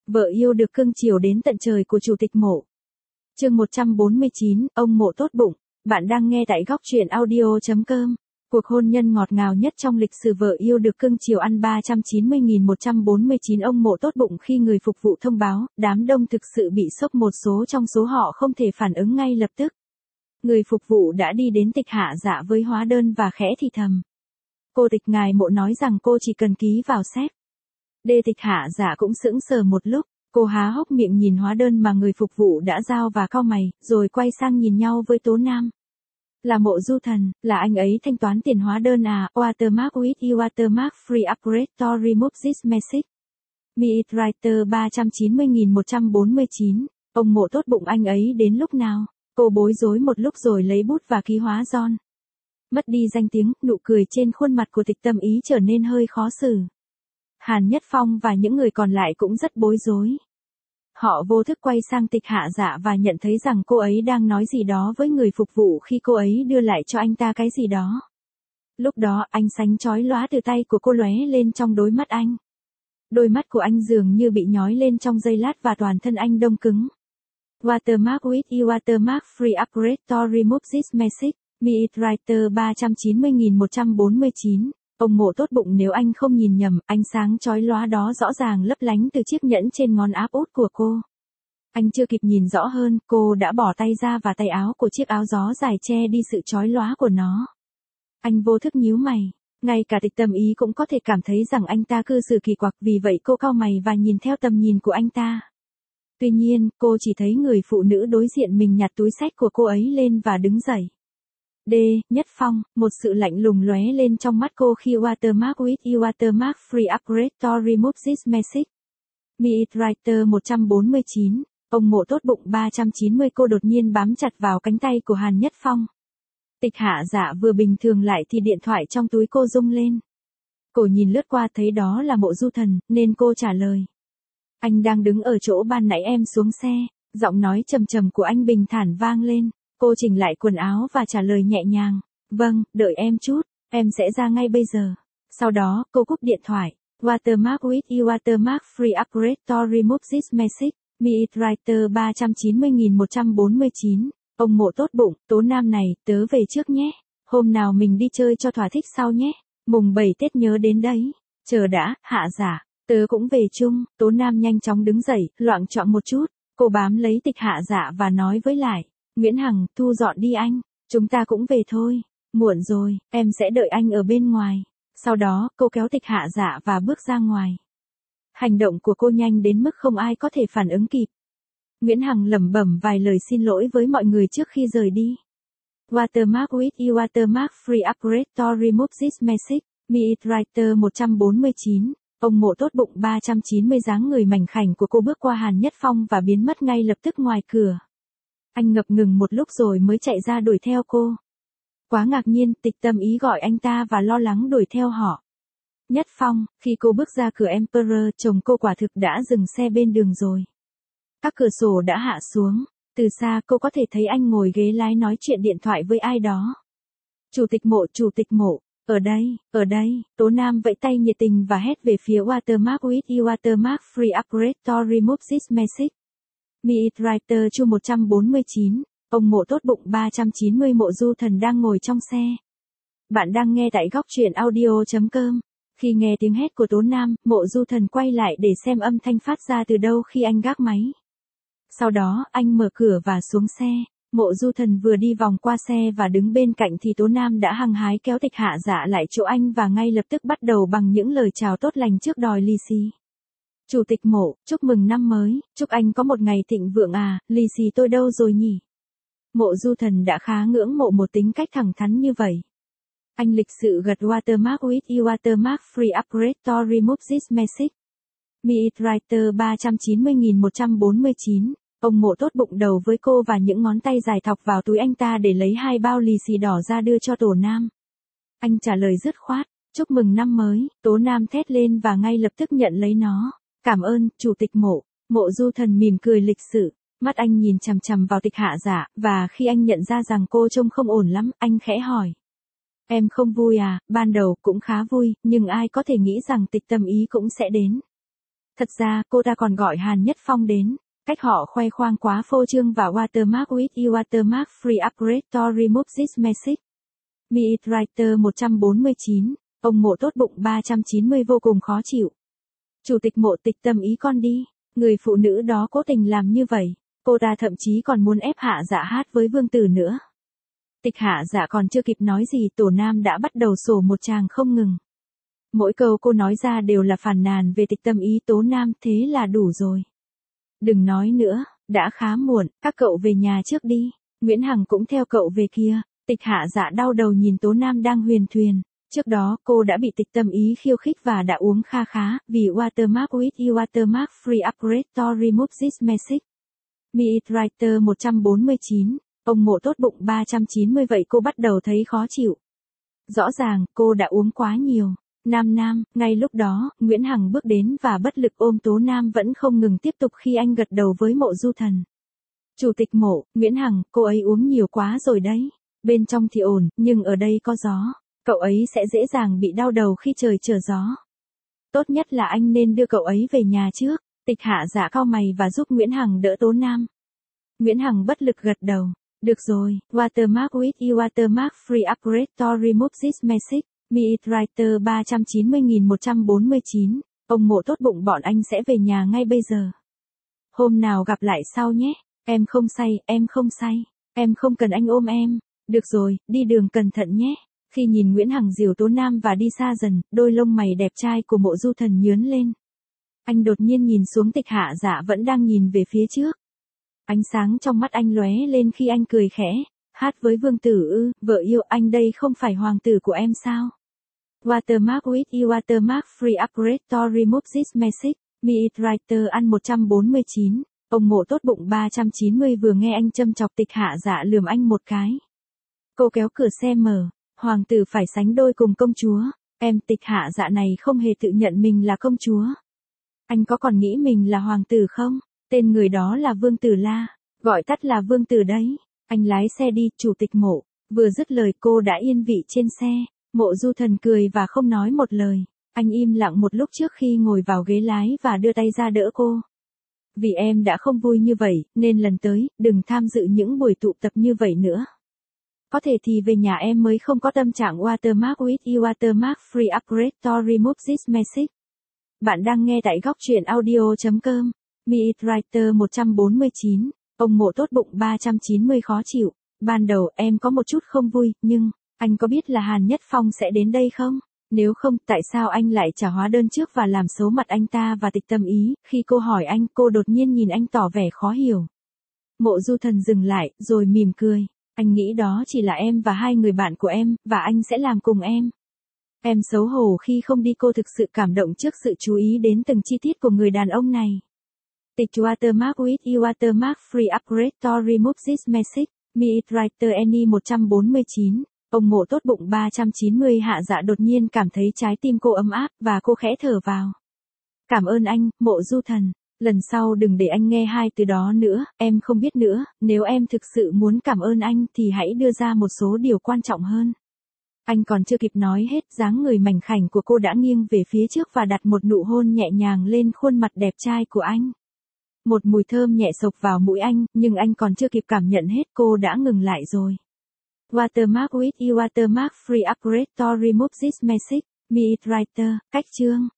Vợ yêu được cưng chiều đến tận trời của Chủ tịch Mộ. Chương 149, ông Mộ tốt bụng. Bạn đang nghe tại góc truyện audio.com. Cuộc hôn nhân ngọt ngào nhất trong lịch sử vợ yêu được cưng chiều ăn 390.149. Ông Mộ tốt bụng khi người phục vụ thông báo, đám đông thực sự bị sốc, một số trong số họ không thể phản ứng ngay lập tức. Người phục vụ đã đi đến Tịch Hạ Dạ với hóa đơn và khẽ thì thầm. Cô Tịch, ngài Mộ nói rằng cô chỉ cần ký vào séc. Tịch Hạ Dạ cũng sững sờ một lúc, cô há hốc miệng nhìn hóa đơn mà người phục vụ đã giao và cau mày, rồi quay sang nhìn nhau với Tố Nam. Là Mộ Du Thần, là anh ấy thanh toán tiền hóa đơn à? Watermark with you, watermark free upgrade to remove this message. Meet writer 390.149. Ông Mộ tốt bụng, anh ấy đến lúc nào? Cô bối rối một lúc rồi lấy bút và ký hóa John. Mất đi danh tiếng, nụ cười trên khuôn mặt của Tịch Tâm Ý trở nên hơi khó xử. Hàn Nhất Phong và những người còn lại cũng rất bối rối. Họ vô thức quay sang Tịch Hạ Dạ và nhận thấy rằng cô ấy đang nói gì đó với người phục vụ khi cô ấy đưa lại cho anh ta cái gì đó. Lúc đó ánh sáng chói lóa từ tay của cô lóe lên trong đôi mắt anh. Đôi mắt của anh dường như bị nhói lên trong giây lát và toàn thân anh đông cứng. Watermark with you, watermark free upgrade to remove this message. Meet writer 390.149. Ông Mộ tốt bụng, nếu anh không nhìn nhầm, ánh sáng chói lóa đó rõ ràng lấp lánh từ chiếc nhẫn trên ngón áp út của cô. Anh chưa kịp nhìn rõ hơn, cô đã bỏ tay ra và tay áo của chiếc áo gió dài che đi sự chói lóa của nó. Anh vô thức nhíu mày. Ngay cả Tịch Tâm Ý cũng có thể cảm thấy rằng anh ta cư xử kỳ quặc, vì vậy cô cau mày và nhìn theo tầm nhìn của anh ta. Tuy nhiên, cô chỉ thấy người phụ nữ đối diện mình nhặt túi xách của cô ấy lên và đứng dậy. Nhất Phong, một sự lạnh lùng lóe lên trong mắt cô khi watermark with you, watermark free upgrade to remove this message. Meet writer 149, ông Mộ tốt bụng 390. Cô đột nhiên bám chặt vào cánh tay của Hàn Nhất Phong. Tịch Hạ Dạ vừa bình thường lại thì điện thoại trong túi cô rung lên. Cô nhìn lướt qua thấy đó là Mộ Du Thần, nên cô trả lời. Anh đang đứng ở chỗ ban nãy em xuống xe. Giọng nói trầm trầm của anh bình thản vang lên. Cô chỉnh lại quần áo và trả lời nhẹ nhàng. Vâng, đợi em chút, em sẽ ra ngay bây giờ. Sau đó, cô cúp điện thoại. Watermark with you, watermark free upgrade to remove this message. Meet writer 390.149. Ông Mộ tốt bụng, Tố Nam này, tớ về trước nhé. Hôm nào mình đi chơi cho thỏa thích sau nhé. Mùng 7 Tết nhớ đến đấy. Chờ đã, Hạ Dạ, tớ cũng về chung. Tố Nam nhanh chóng đứng dậy, loạng choạng một chút. Cô bám lấy Tịch Hạ Dạ và nói với lại. Nguyễn Hằng, thu dọn đi anh. Chúng ta cũng về thôi. Muộn rồi, em sẽ đợi anh ở bên ngoài. Sau đó, cô kéo Tịch Hạ Dạ và bước ra ngoài. Hành động của cô nhanh đến mức không ai có thể phản ứng kịp. Nguyễn Hằng lẩm bẩm vài lời xin lỗi với mọi người trước khi rời đi. Watermark with you, watermark free upgrade to remove this message. Meet writer 149. Ông Mộ tốt bụng 390. Dáng người mảnh khảnh của cô bước qua Hàn Nhất Phong và biến mất ngay lập tức ngoài cửa. Anh ngập ngừng một lúc rồi mới chạy ra đuổi theo cô. Quá ngạc nhiên, Tịch Tâm Ý gọi anh ta và lo lắng đuổi theo họ. Nhất Phong, khi cô bước ra cửa Emperor, chồng cô quả thực đã dừng xe bên đường rồi. Các cửa sổ đã hạ xuống. Từ xa cô có thể thấy anh ngồi ghế lái nói chuyện điện thoại với ai đó. Chủ tịch Mộ, ở đây, Tố Nam vẫy tay nhiệt tình và hét về phía Watermark with you, watermark free upgrade to remove this message. Meet writer chu 149, ông Mộ tốt bụng 390. Mộ Du Thần đang ngồi trong xe. Bạn đang nghe tại góc truyện audio.com. Khi nghe tiếng hét của Tố Nam, Mộ Du Thần quay lại để xem âm thanh phát ra từ đâu khi anh gác máy. Sau đó, anh mở cửa và xuống xe. Mộ Du Thần vừa đi vòng qua xe và đứng bên cạnh thì Tố Nam đã hăng hái kéo Tịch Hạ Dạ lại chỗ anh và ngay lập tức bắt đầu bằng những lời chào tốt lành trước đòi lì xì. Chủ tịch Mộ, chúc mừng năm mới, chúc anh có một ngày thịnh vượng à, lì xì tôi đâu rồi nhỉ? Mộ Du Thần đã khá ngưỡng mộ một tính cách thẳng thắn như vậy. Anh lịch sự gật. Watermark with you, watermark free upgrade to remove this message. Meet writer 390.149. Ông Mộ tốt bụng đầu với cô và những ngón tay dài thọc vào túi anh ta để lấy 2 bao lì xì đỏ ra đưa cho Tố Nam. Anh trả lời dứt khoát, chúc mừng năm mới. Tố Nam thét lên và ngay lập tức nhận lấy nó. Cảm ơn, Chủ tịch Mộ. Mộ Du Thần mỉm cười lịch sự. Mắt anh nhìn chằm chằm vào Tịch Hạ Dạ, và khi anh nhận ra rằng cô trông không ổn lắm, anh khẽ hỏi. Em không vui à? Ban đầu cũng khá vui, nhưng ai có thể nghĩ rằng Tịch Tâm Ý cũng sẽ đến. Thật ra, cô ta còn gọi Hàn Nhất Phong đến. Cách họ khoe khoang quá phô trương và watermark with you watermark free upgrade to remove this message. Meet writer 149, ông Mộ tốt bụng 390 vô cùng khó chịu. Chủ tịch Mộ tịch tâm ý con đi, người phụ nữ đó cố tình làm như vậy, cô ta thậm chí còn muốn ép Hạ Dạ hát với Vương Tử nữa. Tịch Hạ Dạ còn chưa kịp nói gì Tổ Nam đã bắt đầu sổ một tràng không ngừng. Mỗi câu cô nói ra đều là phàn nàn về tịch tâm ý Tố Nam, thế là đủ rồi. Đừng nói nữa, đã khá muộn, các cậu về nhà trước đi, Nguyễn Hằng cũng theo cậu về kia. Tịch Hạ Dạ đau đầu nhìn Tố Nam đang huyền thuyền, trước đó cô đã bị tịch tâm ý khiêu khích và đã uống kha khá, vì watermark with you watermark free upgrade to remove this message. Meet writer 149, ông Mộ tốt bụng 390 vậy cô bắt đầu thấy khó chịu. Rõ ràng, cô đã uống quá nhiều. Nam, ngay lúc đó, Nguyễn Hằng bước đến và bất lực ôm Tố Nam vẫn không ngừng tiếp tục khi anh gật đầu với Mộ Du Thần. Chủ tịch Mộ, Nguyễn Hằng, cô ấy uống nhiều quá rồi đấy. Bên trong thì ổn, nhưng ở đây có gió. Cậu ấy sẽ dễ dàng bị đau đầu khi trời trở gió. Tốt nhất là anh nên đưa cậu ấy về nhà trước. Tịch Hạ Dạ cau mày và giúp Nguyễn Hằng đỡ Tố Nam. Nguyễn Hằng bất lực gật đầu. Được rồi, watermark with you watermark free upgrade to remove this message. Meet writer 390.149. Ông Mộ tốt bụng bọn anh sẽ về nhà ngay bây giờ. Hôm nào gặp lại sau nhé. Em không say, em không say. Em không cần anh ôm em. Được rồi, đi đường cẩn thận nhé. Khi nhìn Nguyễn Hằng dìu Tố Nam và đi xa dần, đôi lông mày đẹp trai của Mộ Du Thần nhướng lên. Anh đột nhiên nhìn xuống Tịch Hạ Dạ vẫn đang nhìn về phía trước. Ánh sáng trong mắt anh lóe lên khi anh cười khẽ. Hát với Vương Tử ư, vợ yêu anh đây không phải hoàng tử của em sao? Watermark with you watermark free upgrade to remove this message. Meet writer ăn 149. Ông Mộ tốt bụng 390 vừa nghe anh châm chọc Tịch Hạ Dạ lườm anh một cái. Cô kéo cửa xe mở. Hoàng tử phải sánh đôi cùng công chúa. Em Tịch Hạ Dạ này không hề tự nhận mình là công chúa. Anh có còn nghĩ mình là hoàng tử không? Tên người đó là Vương Tử La. Gọi tắt là Vương Tử đấy. Anh lái xe đi, Chủ tịch Mộ. Vừa dứt lời cô đã yên vị trên xe. Mộ Du Thần cười và không nói một lời. Anh im lặng một lúc trước khi ngồi vào ghế lái và đưa tay ra đỡ cô. Vì em đã không vui như vậy, nên lần tới, đừng tham dự những buổi tụ tập như vậy nữa. Có thể thì về nhà em mới không có tâm trạng watermark with you watermark free upgrade to remove this message. Bạn đang nghe tại góc truyện audio.com. Meet writer 149. Ông Mộ tốt bụng 390 khó chịu. Ban đầu em có một chút không vui, nhưng, anh có biết là Hàn Nhất Phong sẽ đến đây không? Nếu không, tại sao anh lại trả hóa đơn trước và làm xấu mặt anh ta và tịch tâm ý? Khi cô hỏi anh, cô đột nhiên nhìn anh tỏ vẻ khó hiểu. Mộ Du Thần dừng lại, rồi mỉm cười. Anh nghĩ đó chỉ là em và hai người bạn của em, và anh sẽ làm cùng em. Em xấu hổ khi không đi, cô thực sự cảm động trước sự chú ý đến từng chi tiết của người đàn ông này. Tịch watermark with you watermark free upgrade to remove this message. Meet writer Annie 149. Ông Mộ tốt bụng 390 Hạ Dạ đột nhiên cảm thấy trái tim cô ấm áp, và cô khẽ thở vào. Cảm ơn anh, Mộ Du Thần. Lần sau đừng để anh nghe hai từ đó nữa, em không biết nữa, nếu em thực sự muốn cảm ơn anh thì hãy đưa ra một số điều quan trọng hơn. Anh còn chưa kịp nói hết, dáng người mảnh khảnh của cô đã nghiêng về phía trước và đặt một nụ hôn nhẹ nhàng lên khuôn mặt đẹp trai của anh. Một mùi thơm nhẹ xộc vào mũi anh, nhưng anh còn chưa kịp cảm nhận hết cô đã ngừng lại rồi. Watermark with you watermark free upgrade to remove this message. Meet writer, cách chương.